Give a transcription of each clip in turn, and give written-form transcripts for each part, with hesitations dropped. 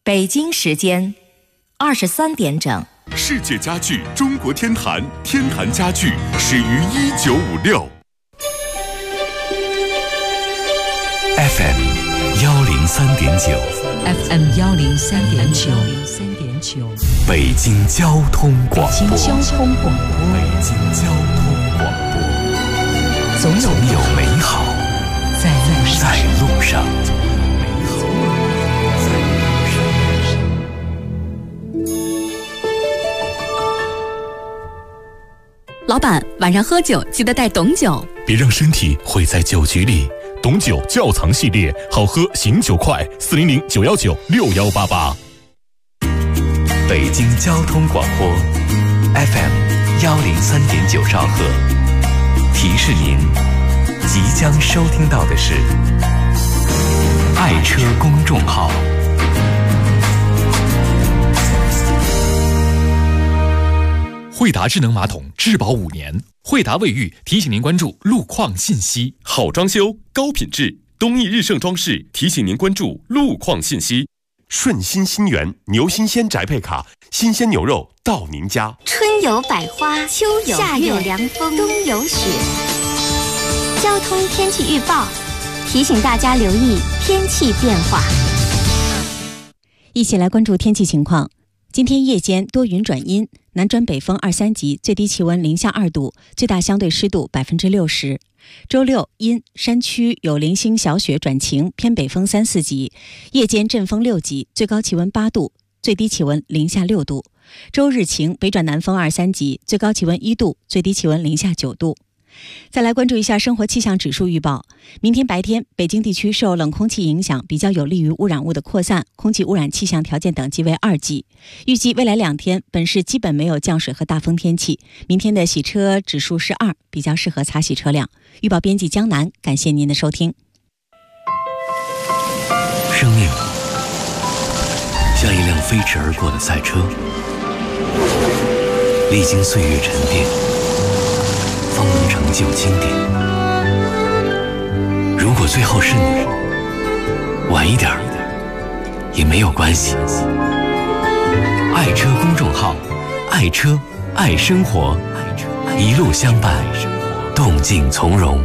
北京时间23点整。 世界家具中国天坛，天坛家具始于1956。 FM 103.9 FM 103.9 北京交通广播。 北京交通广播。 北京交通广播。总有美好在路上。 老板，晚上喝酒记得带董酒， 别让身体毁在酒局里。董酒窖藏系列，好喝醒酒快，400-919-6188。 北京交通广播 FM 103.9兆赫，提示您即将收听到的是爱车公众号。 惠达智能马桶质保5年，惠达卫浴提醒您关注路况信息。 好装修高品质，东益日盛装饰提醒您关注路况信息。顺心新源牛新鲜宅配卡，新鲜牛肉到您家。 春有百花，秋有夏有凉风，冬有雪。交通天气预报提醒大家留意天气变化。 一起来关注天气情况。今天夜间多云转阴，南转北风2、3级，最低气温零下2度，最大相对湿度60%。周六阴，山区有零星小雪转晴，偏北风3、4级，夜间阵风6级，最高气温8度，最低气温零下6度。周日晴，北转南风2、3级，最高气温1度，最低气温零下9度。再来关注一下生活气象指数预报。明天白天，北京地区受冷空气影响，比较有利于污染物的扩散，空气污染气象条件等级为2级。预计未来2天，本市基本没有降水和大风天气。明天的洗车指数是2，比较适合擦洗车辆。预报编辑江南，感谢您的收听。 生命像一辆飞驰而过的赛车，历经岁月沉淀，方能成就经典。如果最后是你，晚一点也没有关系。爱车公众号，爱车爱生活，一路相伴，动静从容。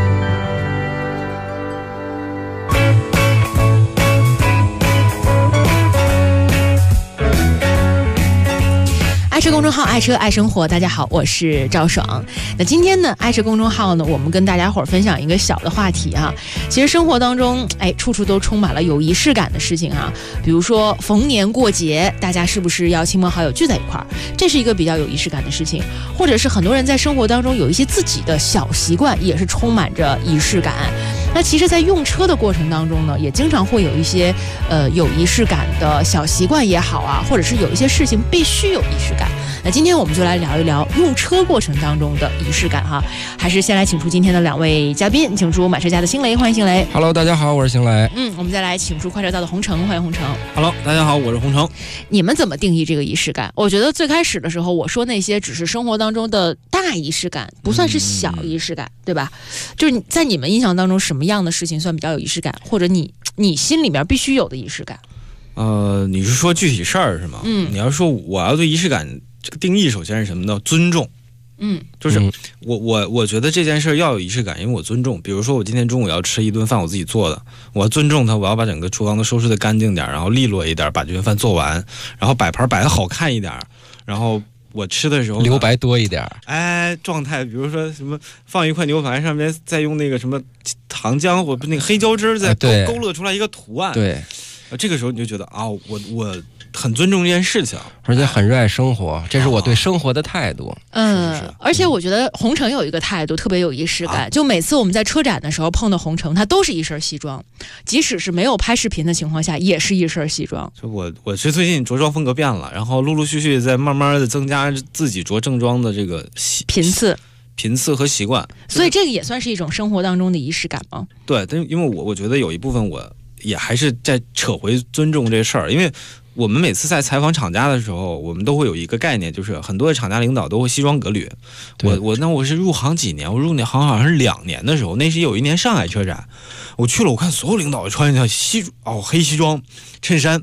爱车公众号，爱车爱生活。大家好，我是赵爽。那今天呢，爱车公众号呢，我们跟大家伙儿分享一个小的话题哈。其实生活当中，处处都充满了有仪式感的事情哈。比如说逢年过节，大家是不是要亲朋好友聚在一块儿？这是一个比较有仪式感的事情。或者是很多人在生活当中有一些自己的小习惯，也是充满着仪式感。那其实在用车的过程当中呢，也经常会有一些有仪式感的小习惯也好啊，或者是有一些事情必须有仪式感。那今天我们就来聊一聊用车过程当中的仪式感哈。还是先来请出今天的2位嘉宾，请出买车家的星雷，欢迎星雷。 Hello， 大家好，我是星雷。 我们再来请出快车道的洪城，欢迎洪城。 Hello， 大家好，我是洪城。 你们怎么定义这个仪式感？我觉得最开始的时候我说那些只是生活当中的大仪式感，不算是小仪式感，对吧？就是在你们印象当中什么样的事情算比较有仪式感，或者你心里面必须有的仪式感？ 你是说具体事儿是吗？你要说我要对仪式感这个定义，首先是什么呢？尊重。就是我觉得这件事要有仪式感，因为我尊重。比如说我今天中午要吃一顿饭，我自己做的，我要尊重它，我要把整个厨房都收拾得干净点，然后利落一点，把这顿饭做完，然后摆盘摆得好看一点，然后我吃的时候留白多一点，状态，比如说什么放一块牛排上面再用那个什么糖浆或那个黑椒汁再勾勒出来一个图案，对，这个时候你就觉得啊，我很尊重这件事情，而且很热爱生活，这是我对生活的态度。 而且我觉得洪城有一个态度特别有仪式感，就每次我们在车展的时候碰到洪城，他都是一身西装，即使是没有拍视频的情况下，也是一身西装。 就我是最近着装风格变了，然后陆陆续续在慢慢的增加自己着正装的这个频次和习惯， 所以这个也算是一种生活当中的仪式感吗？ 对，但因为我觉得有一部分我也还是在扯回尊重这事儿，因为我们每次在采访厂家的时候，我们都会有一个概念，就是很多的厂家领导都会西装革履。我是入行几年？我入行好像是2年的时候，那是有一年上海车展，我去了，我看所有领导穿一条黑西装、衬衫，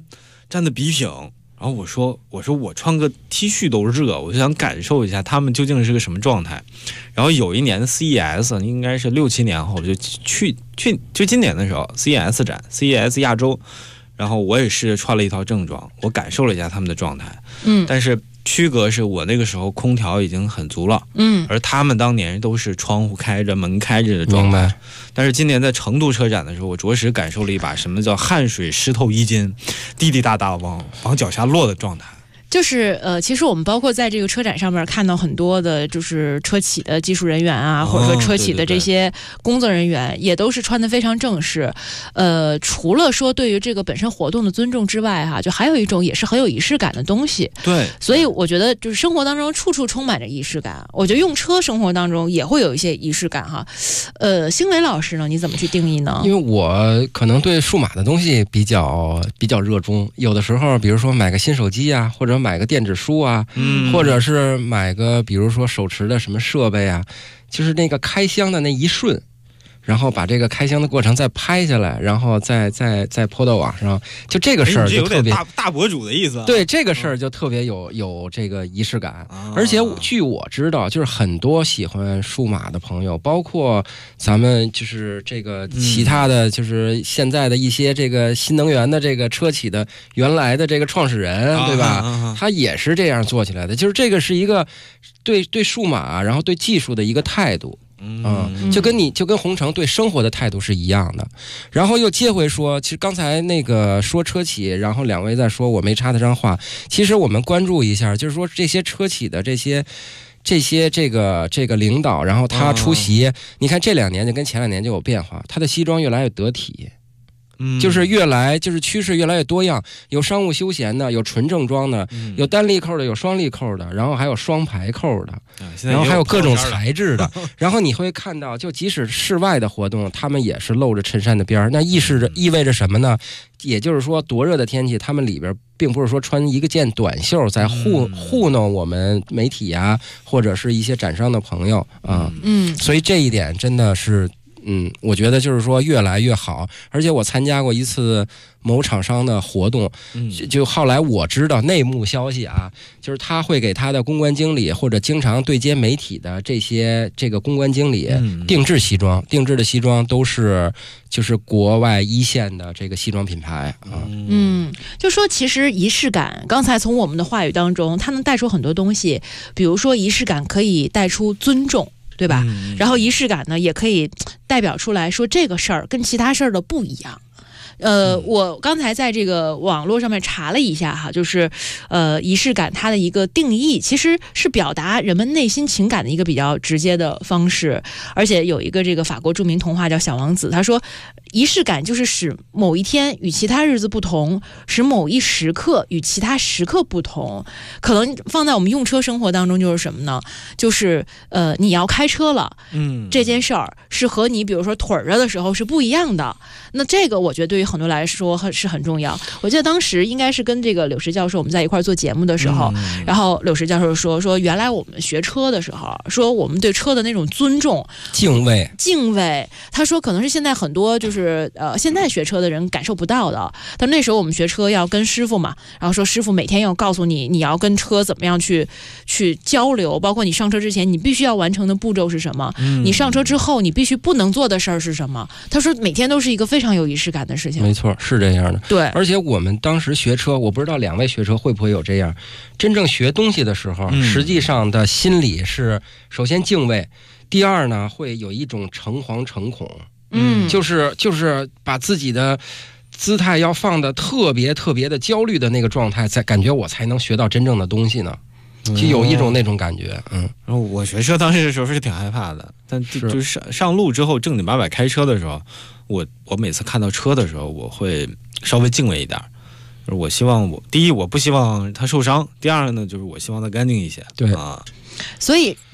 站得笔挺。然后我说我穿个 T 恤都热，我就想感受一下他们究竟是个什么状态。然后有一年的 CES 应该是6、7年后，就今年的时候 CES 展 CES 亚洲，然后我也是穿了一套正装，我感受了一下他们的状态。但是区隔是我那个时候空调已经很足了，而他们当年都是窗户开着门开着的状态。但是今年在成都车展的时候，我着实感受了一把什么叫汗水湿透衣襟，滴滴答答往脚下落的状态。 就是其实我们包括在这个车展上面看到很多的，就是车企的技术人员啊，或者说车企的这些工作人员，也都是穿得非常正式。除了说对于这个本身活动的尊重之外，就还有一种也是很有仪式感的东西。 对， 所以我觉得就是生活当中处处充满着仪式感。我觉得用车生活当中也会有一些仪式感哈。星伟老师呢，你怎么去定义呢？ 因为我可能对数码的东西比较热衷，有的时候比如说买个新手机啊，或者买个电子书啊，或者是买个比如说手持的什么设备啊，就是那个开箱的那一瞬，然后把这个开箱的过程再拍下来，然后再抛到网上，就这个事儿就特别大博主的意思。 对，这个事儿就特别有这个仪式感。而且据我知道，就是很多喜欢数码的朋友，包括咱们就是这个其他的就是现在的一些这个新能源的这个车企的原来的这个创始人，对吧？他也是这样做起来的，就是这个是一个对数码然后对技术的一个态度。就跟洪城对生活的态度是一样的。然后又接回说，其实刚才那个说车企，然后两位在说我没插得上话，其实我们关注一下，就是说这些车企的这些这个领导，然后他出席，你看这2年就跟前2年就有变化，他的西装越来越得体。就是趋势越来越多样，有商务休闲的，有纯正装的，有单立扣的，有双立扣的，然后还有双排扣的，然后还有各种材质的。然后你会看到，就即使室外的活动，他们也是露着衬衫的边儿。那意味着什么呢？也就是说，多热的天气，他们里边并不是说穿一件短袖在糊弄我们媒体啊，或者是一些展商的朋友啊。所以这一点真的是。我觉得就是说越来越好，而且我参加过一次某厂商的活动，就后来我知道内幕消息啊，就是他会给他的公关经理或者经常对接媒体的这个公关经理定制西装，定制的西装都是就是国外一线的这个西装品牌啊。 就说其实仪式感，刚才从我们的话语当中，它能带出很多东西，比如说仪式感可以带出尊重。对吧？然后仪式感呢，也可以代表出来说这个事儿跟其他事儿的不一样。我刚才在这个网络上面查了一下哈，就是仪式感它的一个定义，其实是表达人们内心情感的一个比较直接的方式。而且有一个这个法国著名童话叫《小王子》，他说仪式感就是使某一天与其他日子不同，使某一时刻与其他时刻不同。可能放在我们用车生活当中就是什么呢？就是你要开车了，这件事儿是和你比如说腿热的时候是不一样的。那这个我觉得对于很多来说是很重要。我记得当时应该是跟这个柳石教授我们在一块做节目的时候，然后柳石教授说原来我们学车的时候，说我们对车的那种尊重、敬畏，他说可能是现在很多就是现在学车的人感受不到的。但那时候我们学车要跟师傅嘛，然后说师傅每天要告诉你要跟车怎么样去交流，包括你上车之前你必须要完成的步骤是什么，你上车之后你必须不能做的事儿是什么。他说每天都是一个非常有仪式感的事情。 没错，是这样的。 对， 而且我们当时学车，我不知道两位学车会不会有这样，真正学东西的时候，实际上的心理是首先敬畏，第二呢会有一种诚惶诚恐，就是把自己的姿态要放的特别的焦虑的那个状态，在感觉我才能学到真正的东西呢。就有一种那种感觉。然后我学车当时的时候是挺害怕的，但就是上路之后正经八百开车的时候，我每次看到车的时候，我会稍微敬畏一点。就是我希望第一我不希望他受伤，第二呢就是我希望他干净一些。 对所以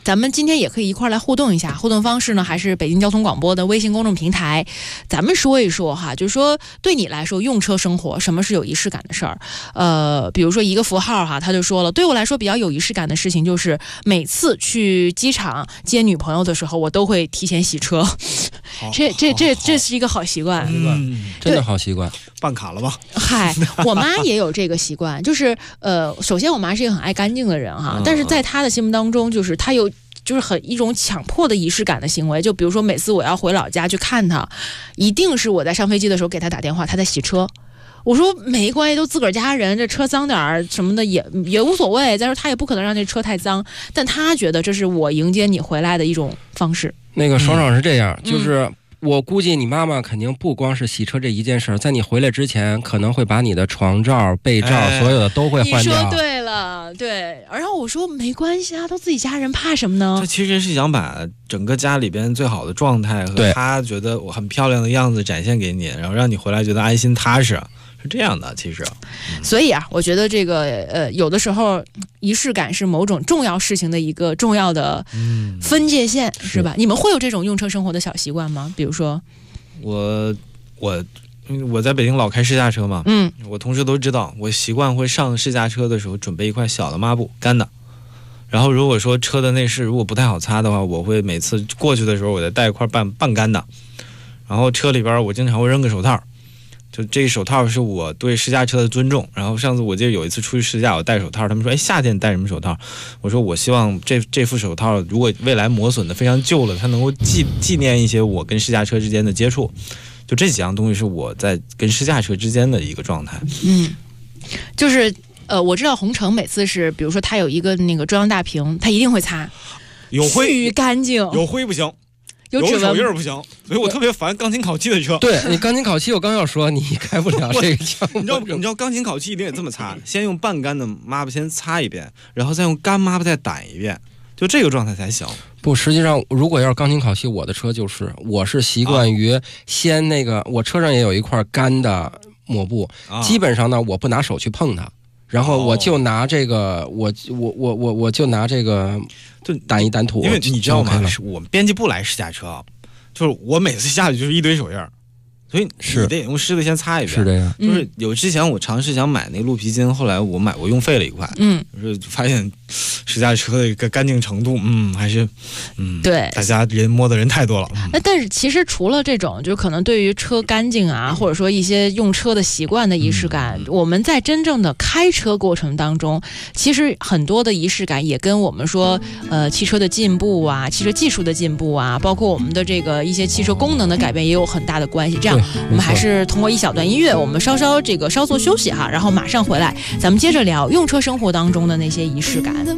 咱们今天也可以一块来互动一下，互动方式呢还是北京交通广播的微信公众平台，咱们说一说哈，就是说对你来说用车生活什么是有仪式感的事儿？比如说一个符号哈，他就说了，对我来说比较有仪式感的事情就是每次去机场接女朋友的时候，我都会提前洗车。这是一个好习惯， 真的好习惯。 办卡了吧？ 嗨，我妈也有这个习惯，就是首先我妈是一个很爱干净的人哈，但是在她的心目当中，就是她有就是很一种强迫的仪式感的行为，就比如说每次我要回老家去看她，一定是我在上飞机的时候给她打电话，她在洗车。我说没关系，都自个儿家人，这车脏点儿什么的也无所谓。再说他也不可能让这车太脏，但他觉得这是我迎接你回来的一种方式。 那个爽爽是这样，就是我估计你妈妈肯定不光是洗车这一件事，在你回来之前，可能会把你的床罩、被罩，所有的都会换掉。 你说对了，对。然后我说没关系啊，都自己家人，怕什么呢？ 这其实是想把整个家里边最好的状态和他觉得我很漂亮的样子展现给你，然后让你回来觉得安心踏实。是这样的，其实， 所以啊，我觉得这个有的时候仪式感是某种重要事情的一个重要的分界线，是吧？你们会有这种用车生活的小习惯吗？比如说， 我在北京老开试驾车嘛，我同事都知道，我习惯会上试驾车的时候准备一块小的抹布，干的。然后如果说车的内饰如果不太好擦的话，我会每次过去的时候我再带一块半干的。然后车里边我经常会扔个手套。就这个手套是我对试驾车的尊重。然后上次我记得有一次出去试驾，我戴手套，他们说：“哎，夏天你戴什么手套？”我说：“我希望这副手套如果未来磨损的非常旧了，它能够纪念一些我跟试驾车之间的接触。”就这几样东西是我在跟试驾车之间的一个状态。 就是我知道红城每次是，比如说他有一个那个中央大屏，他一定会擦， 有灰巨干净， 有灰不行。有手印不行，所以我特别烦钢琴烤漆的车。 对你钢琴烤漆，我刚要说你开不了这个项目。 你知道钢琴烤漆一定得这么擦，先用半干的抹布先擦一遍，然后再用干抹布再掸一遍，就这个状态才行。 不，实际上如果要是钢琴烤漆，我的车我是习惯于先那个，我车上也有一块干的抹布，基本上呢我不拿手去碰它。然后我就拿这个，我就拿这个，就掸一掸土。 因为你知道吗？是我们编辑部来试驾车，就是我每次下去就是一堆手印，所以你得用湿的先擦一遍。 是这样。 就是有之前我尝试想买那个鹿皮筋，后来我用废了一块。就是发现试驾车的一个干净程度，还是对， 大家摸的人太多了。 但是其实除了这种，就可能对于车干净啊，或者说一些用车的习惯的仪式感，我们在真正的开车过程当中，其实很多的仪式感也跟我们说，汽车的进步啊，汽车技术的进步啊，包括我们的这个一些汽车功能的改变也有很大的关系。这样，我们还是通过一小段音乐，我们稍作休息哈，然后马上回来，咱们接着聊用车生活当中的那些仪式感。 In the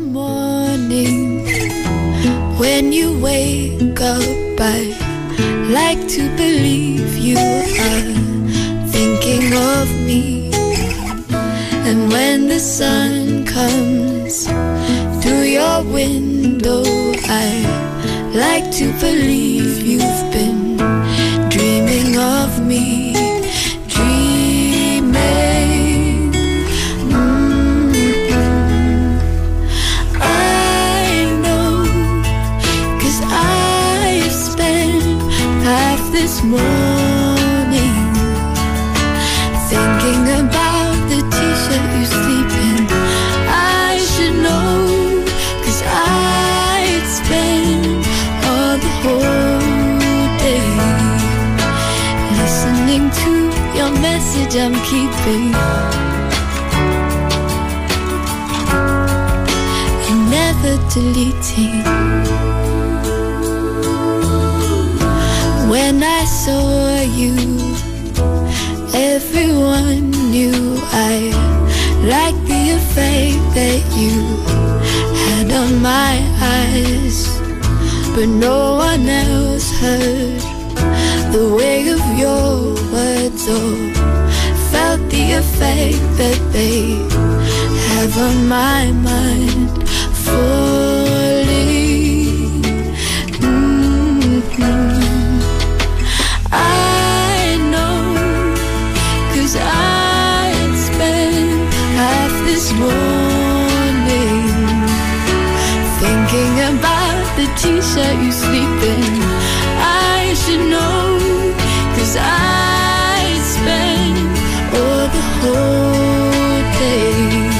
morning, when you wake up, I like to believe you are thinking of me. And when the sun comes through your window, I like to believe you've been dreaming of me. This morning, thinking about the t-shirt you sleep in. I should know, 'cause I'd spend all the whole day listening to your message I'm keeping and never deleting. When I saw you, everyone knew I liked the effect that you had on my eyes, but no one else heard the weight of your words or felt the effect that they have on my mind. Falling, I know, 'cause I'd spend half this morning thinking about set you sleeping. I should know, 'cause I'd spend the whole day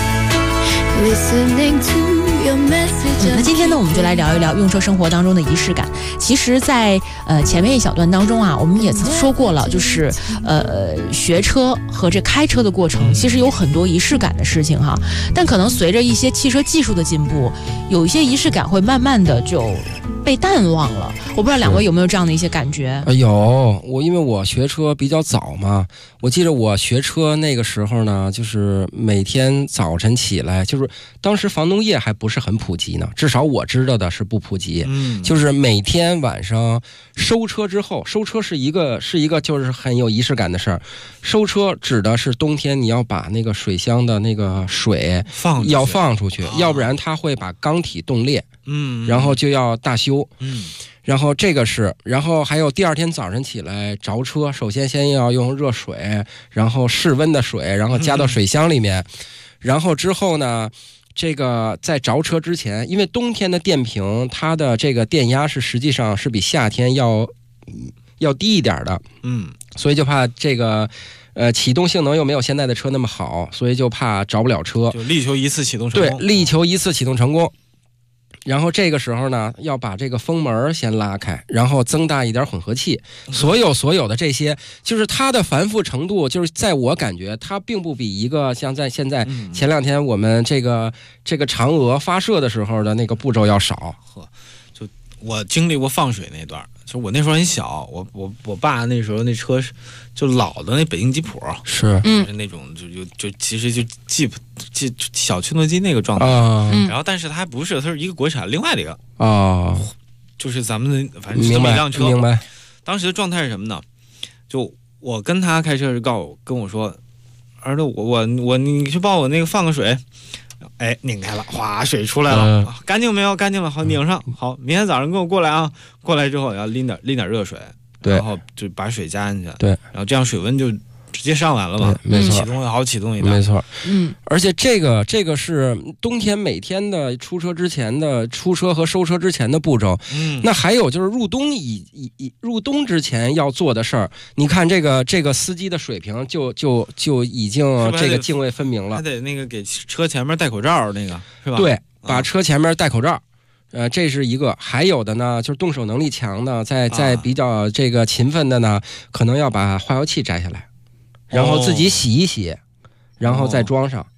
listening to your message. 那今天呢，我们就来聊一聊用车生活当中的仪式感。其实在前面一小段当中啊，我们也说过了，就是学车和这开车的过程，其实有很多仪式感的事情哈。但可能随着一些汽车技术的进步，有一些仪式感会慢慢的就被淡忘了。我不知道两位有没有这样的一些感觉？ 有，因为我学车比较早嘛，我记得我学车那个时候呢，就是每天早晨起来，就是当时防冻液还不是很普及呢，至少我知道的是不普及。就是每天晚上收车之后，收车是一个就是很有仪式感的事儿。收车指的是冬天你要把那个水箱的那个水要放出去，要不然它会把缸体冻裂。然后就要大修。然后这个是，然后还有第二天早晨起来着车，首先要用热水，然后室温的水，然后加到水箱里面，然后之后呢，这个在着车之前，因为冬天的电瓶它的这个电压是实际上是比夏天要低一点的，所以就怕这个启动性能又没有现在的车那么好，所以就怕着不了车， 就力求一次启动成功。 对，力求一次启动成功。然后这个时候呢，要把这个风门先拉开，然后增大一点混合气。所有的这些，就是它的繁复程度，就是在我感觉，它并不比一个像在现在前两天我们这个嫦娥发射的时候的那个步骤要少。 就我经历过放水那段，就我那时候很小，我爸那时候那车是就老的那北京吉普， 是那种就其实就Jeep小驱动机那个状态，然后但是它还不是，它是一个国产另外的一个就是咱们的反正是这么一辆车。 明白。 当时的状态是什么呢？就我跟他开车是跟我说，儿子你去帮我那个放个水。哎，拧开了，哗，水出来了，干净没有？干净了，好，拧上。好，明天早上跟我过来啊！过来之后要拎点热水， 对， 然后就把水加进去， 对， 然后这样水温就直接上来了嘛， 没错， 启动好启动一下， 没错，而且这个是冬天每天的出车和收车之前的步骤，那还有就是入冬之前要做的事儿，你看这个司机的水平就已经这个泾渭分明了， 还得那个给车前面戴口罩，那个是吧？ 对，把车前面戴口罩。这是一个，还有的呢，就是动手能力强的，在比较这个勤奋的呢，可能要把化油器摘下来，然后自己洗一洗，然后再装上。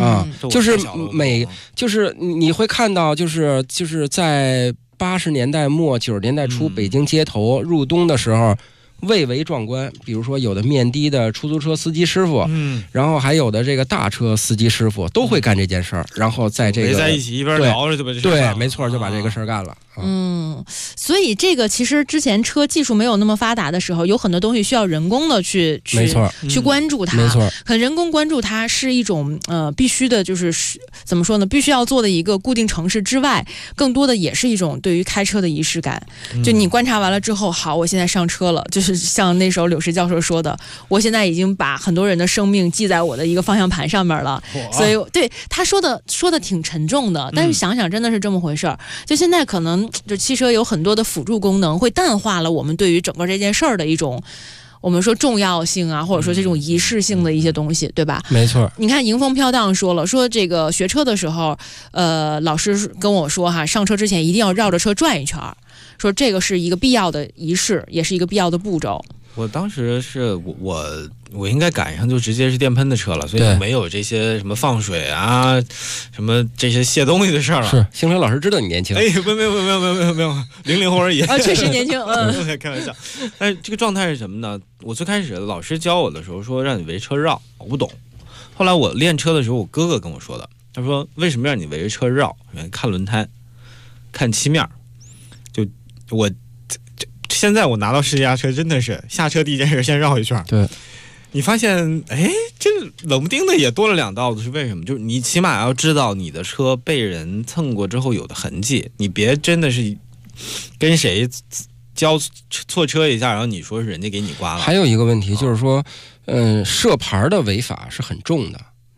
就是你会看到，就是在80年代末90年代初，北京街头入冬的时候。蔚为壮观，比如说有的面的的出租车司机师傅，然后还有的这个大车司机师傅都会干这件事儿，然后在这个围在一起一边聊着就把这事儿干了， 对，没错，就把这个事儿干了。 所以这个其实之前车技术没有那么发达的时候，有很多东西需要人工的去关注它， 没错， 可能人工关注它是一种必须的，就是怎么说呢？必须要做的一个固定程式之外，更多的也是一种对于开车的仪式感。就你观察完了之后，好，我现在上车了，就是像那时候柳石教授说的，我现在已经把很多人的生命记在我的一个方向盘上面了。所以对他说的挺沉重的，但是想想真的是这么回事儿。就现在可能就汽车有很多的辅助功能，会淡化了我们对于整个这件事儿的一种。我们说重要性啊，或者说这种仪式性的一些东西，对吧？ 没错。 你看迎风飘荡说这个学车的时候，老师跟我说哈，上车之前一定要绕着车转一圈，说这个是一个必要的仪式，也是一个必要的步骤。 我当时是我应该赶上就直接是电喷的车了，所以没有这些什么放水啊，什么这些卸东西的事儿了。 是，星辰老师知道你年轻。 哎，没有，00后而已。 确实年轻， 开玩笑。但是这个状态是什么呢？我最开始老师教我的时候说让你围着车绕，我不懂。后来我练车的时候，我哥哥跟我说的，他说为什么让你围着车绕？看轮胎，看漆面。现在我拿到试驾车，真的是下车第一件事先绕一圈。 对， 你发现，哎，这冷不丁的也多了2道子，是为什么？就是你起码要知道你的车被人蹭过之后有的痕迹，你别真的是跟谁交错车一下，然后你说是人家给你刮了。 还有一个问题就是说，设牌的违法是很重的。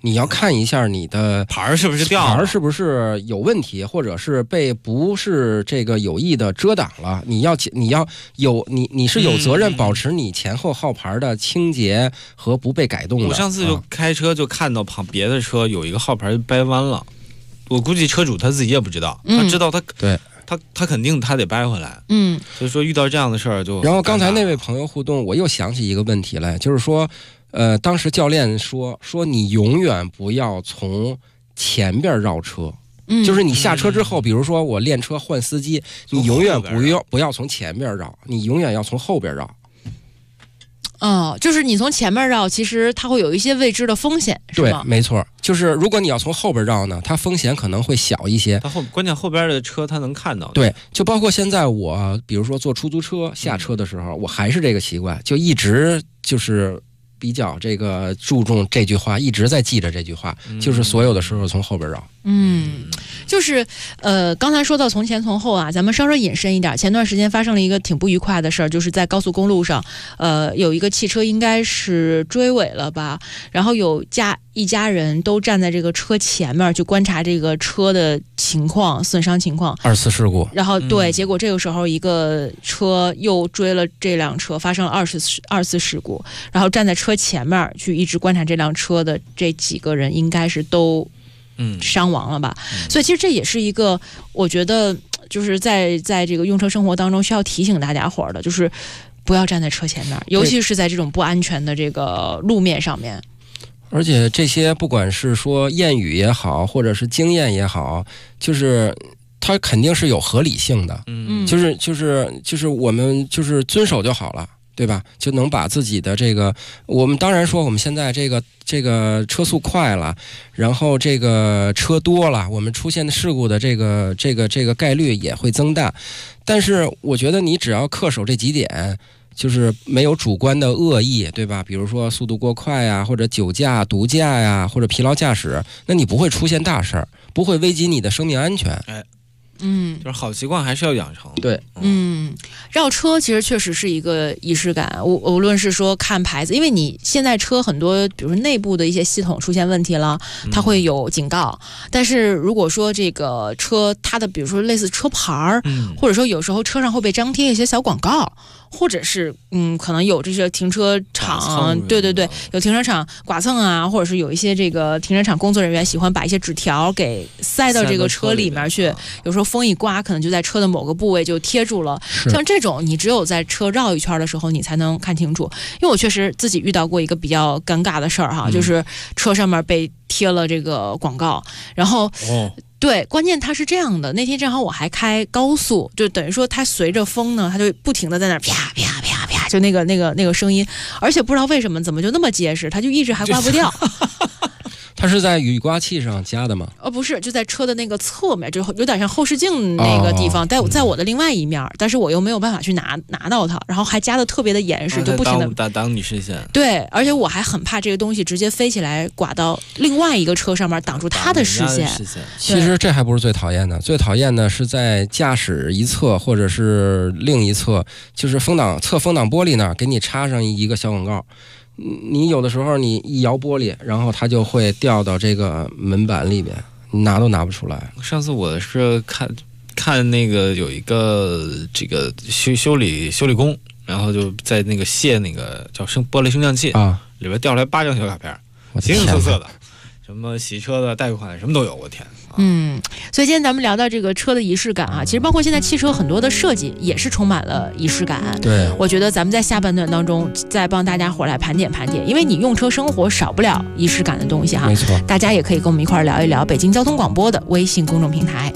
你要看一下你的牌是不是掉了， 牌是不是有问题，或者是被不是这个有意的遮挡了。你是有责任保持你前后号牌的清洁和不被改动的。 我上次就开车就看到旁别的车有一个号牌掰弯了，我估计车主他自己也不知道，他知道他肯定他得掰回来。所以说遇到这样的事儿就。 然后刚才那位朋友互动，我又想起一个问题来，就是说。当时教练说你永远不要从前边绕车，就是你下车之后，比如说我练车换司机，你永远不要从前边绕，你永远要从后边绕。 就是你从前面绕，其实它会有一些未知的风险，是吗？ 对，没错，就是如果你要从后边绕呢，它风险可能会小一些。 关键后边的车它能看到。 对，就包括现在我，比如说坐出租车下车的时候，我还是这个习惯，就一直就是比较这个注重这句话，一直在记着这句话，就是所有的时候从后边绕。 就是刚才说到从前从后啊，咱们稍稍引申一点。前段时间发生了一个挺不愉快的事儿，就是在高速公路上，有一个汽车应该是追尾了吧，然后有一家人都站在这个车前面去观察这个车的情况、损伤情况。 二次事故。 然后对，结果这个时候一个车又追了这辆车，发生了二次事故。然后站在车前面去一直观察这辆车的这几个人，应该是都伤亡了吧。所以其实这也是一个我觉得就是在这个用车生活当中需要提醒大家伙的，就是不要站在车前面，尤其是在这种不安全的这个路面上面。 而且这些不管是说谚语也好，或者是经验也好，就是它肯定是有合理性的。就是我们就是遵守就好了，对吧？就能把自己的这个，我们当然说我们现在这个车速快了，然后这个车多了，我们出现的事故的这个概率也会增大。但是我觉得你只要恪守这几点，就是没有主观的恶意，对吧？比如说速度过快呀，或者酒驾、毒驾呀，或者疲劳驾驶，那你不会出现大事儿，不会危及你的生命安全。 就是好习惯还是要养成。 对， 绕车其实确实是一个仪式感。无论是说看牌子，因为你现在车很多，比如说内部的一些系统出现问题了，它会有警告。但是如果说这个车它的，比如说类似车牌儿，或者说有时候车上会被张贴一些小广告。或者是可能有这些停车场，对，有停车场剐蹭啊，或者是有一些这个停车场工作人员喜欢把一些纸条给塞到这个车里面去，有时候风一刮，可能就在车的某个部位就贴住了。像这种，你只有在车绕一圈的时候，你才能看清楚。因为我确实自己遇到过一个比较尴尬的事儿哈，就是车上面被贴了这个广告，然后对，关键它是这样的，那天正好我还开高速，就等于说它随着风呢，它就不停的在那啪啪啪啪，就那个声音，而且不知道为什么怎么就那么结实，它就一直还刮不掉。 它是在雨刮器上加的吗？ 不是，就在车的那个侧面，就有点像后视镜那个地方，在我的另外一面，但是我又没有办法去拿到它，然后还加的特别的严实，就不停的挡你视线。 对，而且我还很怕这个东西直接飞起来刮到另外一个车上面，挡住他的视线。 其实这还不是最讨厌的，最讨厌的是在驾驶一侧或者是另一侧，就是侧风挡玻璃那儿给你插上一个小广告。你有的时候你一摇玻璃，然后它就会掉到这个门板里边，拿都拿不出来。 上次我是看那个有一个这个修理工，然后就在那个卸那个叫玻璃升降器里边掉出来8张小卡片，形形色色的，什么洗车的、贷款什么都有，我天。 所以今天咱们聊到这个车的仪式感啊，其实包括现在汽车很多的设计也是充满了仪式感。 对， 我觉得咱们在下半段当中再帮大家伙来盘点，因为你用车生活少不了仪式感的东西哈。 没错， 大家也可以跟我们一块聊一聊北京交通广播的微信公众平台。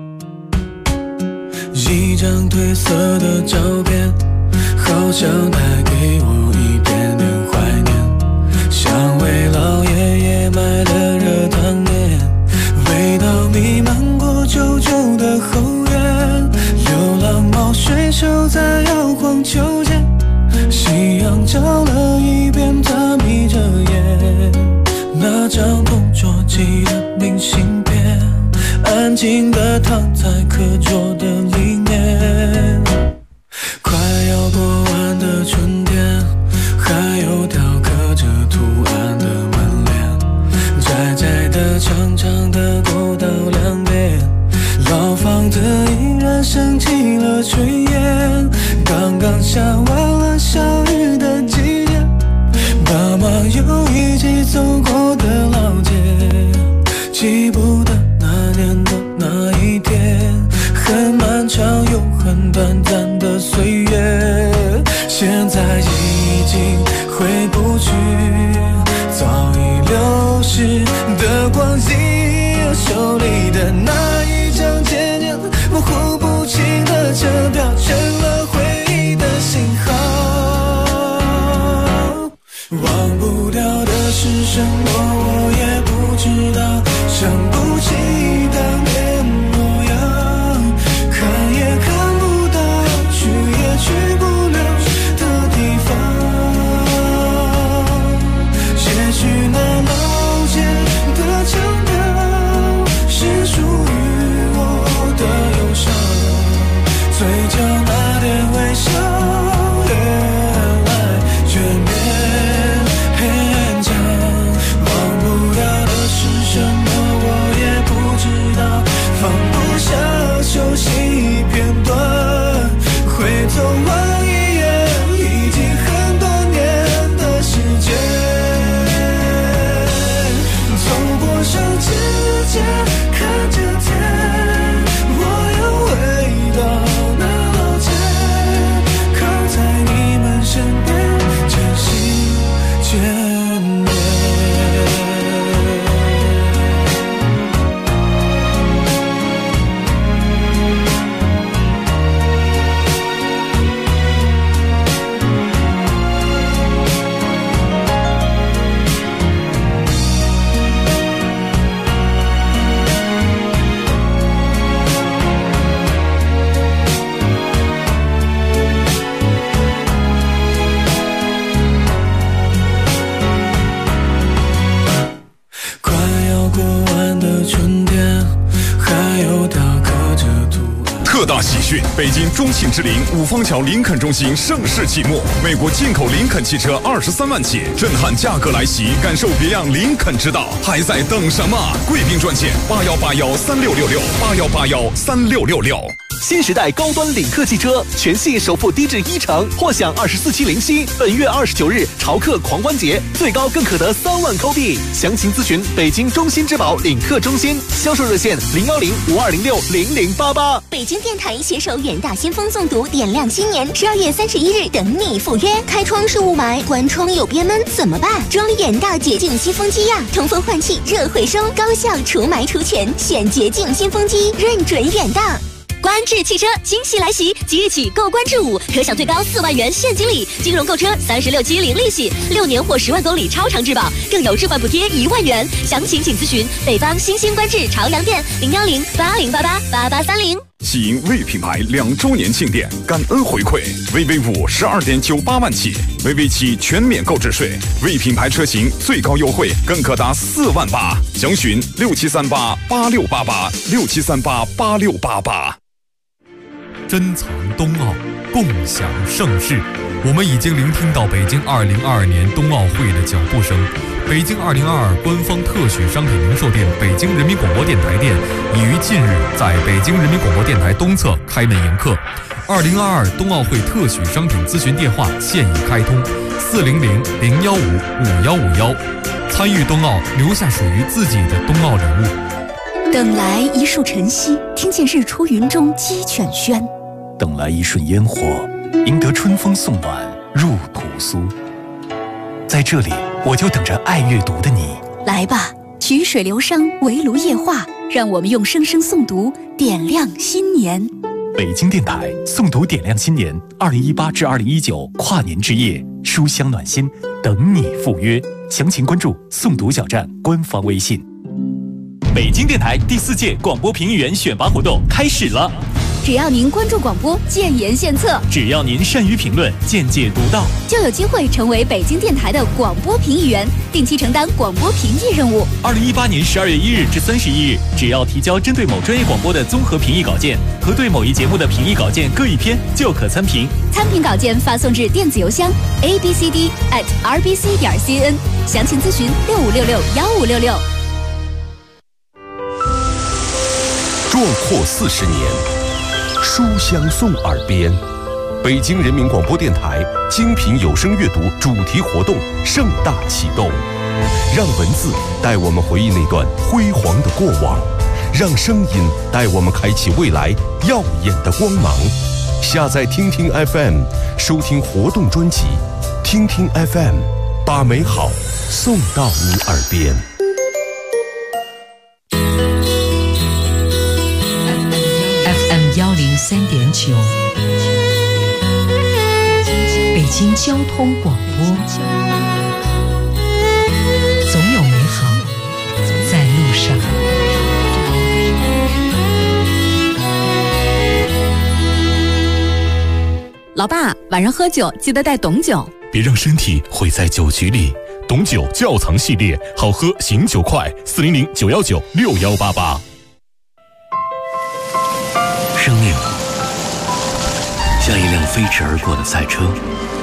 一张褪色的照片，好像带给我一点点怀念，像为老爷爷买的热汤面，味道弥漫过旧旧的后院，流浪猫睡熟在摇晃秋千，夕阳照了一遍，它眯着眼，那张同桌寄的明信片，安静地躺在课桌的里面，快要过完的春天，还有雕刻着图案的门帘，摘长长的过道两边，老房子依然升起了炊烟，刚刚下完了小雨的季节，爸妈又一起走过的老街，记不得那年的那一天，很漫长又很短暂的岁月，现在已经回不去早已流逝的光阴，手里的那一张渐渐模糊不清的车票，成了回忆的信号。忘不掉的是什么，我也不知道，想不起当年模样，看也看不到，去也去不了的地方。也许那老街的腔调是属于我的忧伤，嘴角那点微笑越来越勉强。忘不掉的是什么，我也不知道，放不下熟悉片段，回头望一眼，已经很多年的时间。上指甲看着天，我又回到那老街，靠在你们身边，渐行渐远。 特大喜讯！北京中信之林五方桥林肯中心盛世启幕，美国进口林肯汽车23万起，震撼价格来袭，感受别样林肯之道，还在等什么？贵宾专线81813666，81813666。 新时代高端领克汽车，全系首付低至1成，或享24期零息。本月29日潮客狂欢节，最高更可得3万扣币。详情咨询北京中心之宝领克中心，销售热线01052060088。 北京电台携手远大先锋诵读点亮新年，12月31日等你赴约。开窗是雾霾，关窗有憋闷怎么办？装远大洁净新风机呀，通风换气，热回收，高效除霾除醛，选洁净新风机，认准远大。观致汽车惊喜来袭，即日起购观致5可享最高4万元现金礼，金融购车36期零利息，6年或10万公里超长质保，更有置换补贴1万元。详情请咨询北方新兴观致朝阳店01080888830。 喜迎魏品牌2周年庆典，感恩回馈，VV5 12.98万起，VV7全免购置税，魏品牌车型最高优惠更可达4万8，详询67388688，67388688。 珍藏冬奥，共享盛世。我们已经聆听到北京2022年冬奥会的脚步声。北京2022官方特许商品零售店北京人民广播电台店已于近日在北京人民广播电台东侧开门迎客。2022冬奥会特许商品咨询电话现已开通，400-015-5151。参与冬奥，留下属于自己的冬奥礼物。 等来一束晨曦，听见日出云中鸡犬喧。 等来一瞬烟火，赢得春风送暖入屠苏。在这里，我就等着爱阅读的你。 来吧，曲水流觞，围炉夜话，让我们用声声诵读点亮新年。 北京电台诵读点亮新年，2018至2019跨年之夜，书香暖心，等你赴约。详情关注诵读小站官方微信。北京电台第4届广播评议员选拔活动开始了。 只要您关注广播，建言献策； 只要您善于评论，见解独到， 就有机会成为北京电台的广播评议员，定期承担广播评议任务。 2018年12月1日至31日，只要提交针对某专业广播的综合评议稿件和对某一节目的评议稿件各1篇，就可参评。 参评稿件发送至电子邮箱 abcd@rbc.cn，详情咨询65661566。 壮阔40年，书香送耳边。北京人民广播电台精品有声阅读主题活动盛大启动，让文字带我们回忆那段辉煌的过往，让声音带我们开启未来耀眼的光芒。下载听听 FM， 收听活动专辑，听听 FM， 把美好送到你耳边。 FM 103.9，北京交通广播，总有美好在路上。 老爸，晚上喝酒记得带董酒， 别让身体毁在酒局里。董酒窖藏系列，好喝醒酒快，400-919-6188。 生命像一辆飞驰而过的赛车，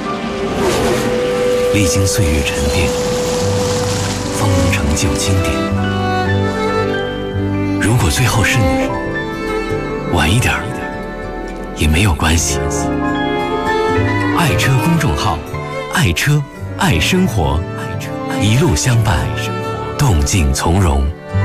历经岁月沉淀，方能成就经典。如果最后是你，晚一点也没有关系。爱车公众号，爱车爱生活，一路相伴，动静从容。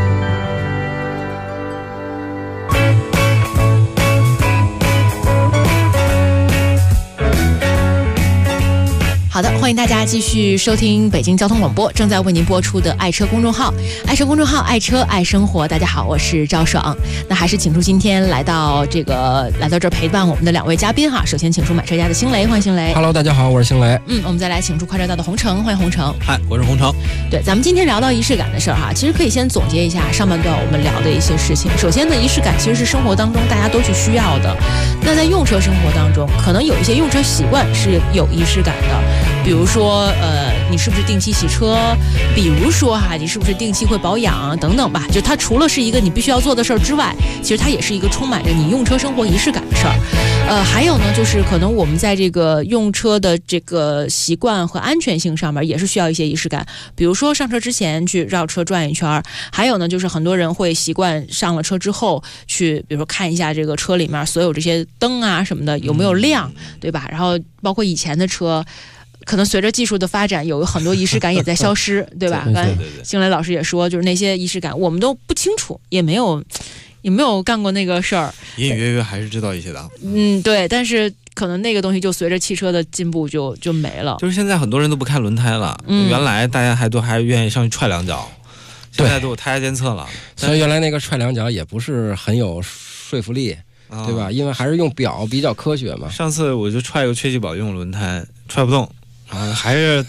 好的，欢迎大家继续收听北京交通广播正在为您播出的爱车公众号，爱车公众号，爱车爱生活。大家好，我是赵爽。那还是请出今天来到这儿陪伴我们的2位嘉宾哈。首先请出买车家的星雷，欢迎星雷。 Hello， 大家好，我是星雷。 我们再来请出快车道的洪城，欢迎洪城。 嗨，我是洪城。 对，咱们今天聊到仪式感的事儿哈，其实可以先总结一下上半段我们聊的一些事情。首先呢，仪式感其实是生活当中大家都去需要的。那在用车生活当中，可能有一些用车习惯是有仪式感的，比如说你是不是定期洗车？比如说你是不是定期会保养等等吧？就它除了是一个你必须要做的事儿之外，其实它也是一个充满着你用车生活仪式感的事儿。还有呢，就是可能我们在这个用车的这个习惯和安全性上面也是需要一些仪式感。比如说上车之前去绕车转一圈，还有呢，就是很多人会习惯上了车之后去，比如说看一下这个车里面所有这些灯啊什么的有没有亮，对吧？然后包括以前的车。可能随着技术的发展，有很多仪式感也在消失，对吧？对。星雷老师也说，就是那些仪式感，我们都不清楚，也没有干过那个事儿， 隐隐约约还是知道一些的。 对，但是可能那个东西就随着汽车的进步就没了。 就是现在很多人都不看轮胎了，原来大家还愿意上去踹2脚，现在都有胎压监测了。 所以原来那个踹2脚也不是很有说服力。对吧？因为还是用表比较科学嘛。 上次我就踹个缺气保用轮胎，踹不动啊，还是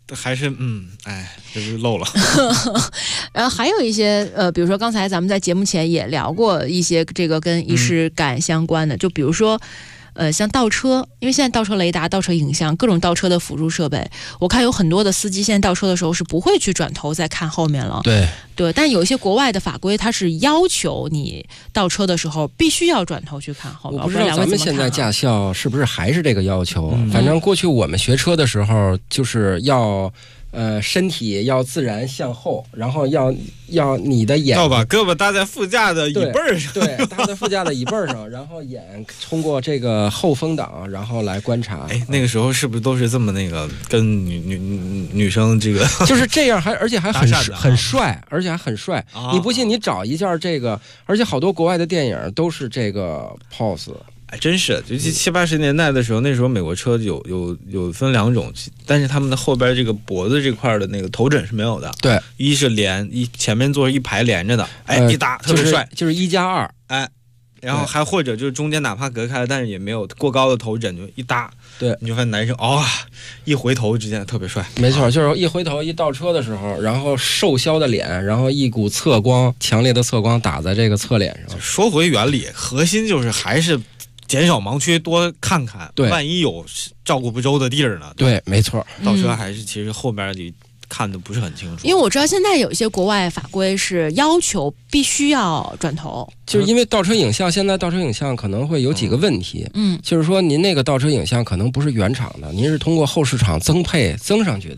就是漏了。 然后还有一些比如说刚才咱们在节目前也聊过一些这个跟仪式感相关的，就比如说。像倒车，因为现在倒车雷达、倒车影像、各种倒车的辅助设备，我看有很多的司机现在倒车的时候是不会去转头再看后面了。对，但有一些国外的法规，它是要求你倒车的时候必须要转头去看后面。 我不知道咱们现在驾校是不是还是这个要求？反正过去我们学车的时候就是要。身体要自然向后，然后要你的眼要把胳膊搭在副驾的椅背上， 对，搭在副驾的椅背上，然后眼通过这个后风挡，然后来观察。 那个时候是不是都是这么那个跟女生这个就是这样，而且还很帅，而且还很帅。你不信，你找一件这个，而且好多国外的电影都是这个 pose。 真是，尤其70、80年代的时候，那时候美国车有分2种，但是他们的后边这个脖子这块的那个头枕是没有的。 对， 一是前面坐一排连着的，一搭特别帅， 就是1+2， 然后还或者就是中间哪怕隔开了，但是也没有过高的头枕，就一搭， 对， 你就发现男生一回头之间特别帅。 没错，就是一回头一倒车的时候，然后瘦削的脸，然后一股侧光，强烈的侧光打在这个侧脸上。 说回原理，核心就是还是。减少盲区，多看看， 对， 万一有照顾不周的地儿呢？ 对，没错。 倒车还是其实后边你看的不是很清楚， 因为我知道现在有一些国外法规是要求必须要转头， 就是因为倒车影像，现在倒车影像可能会有几个问题，就是说您那个倒车影像可能不是原厂的，您是通过后市场增配增上去的。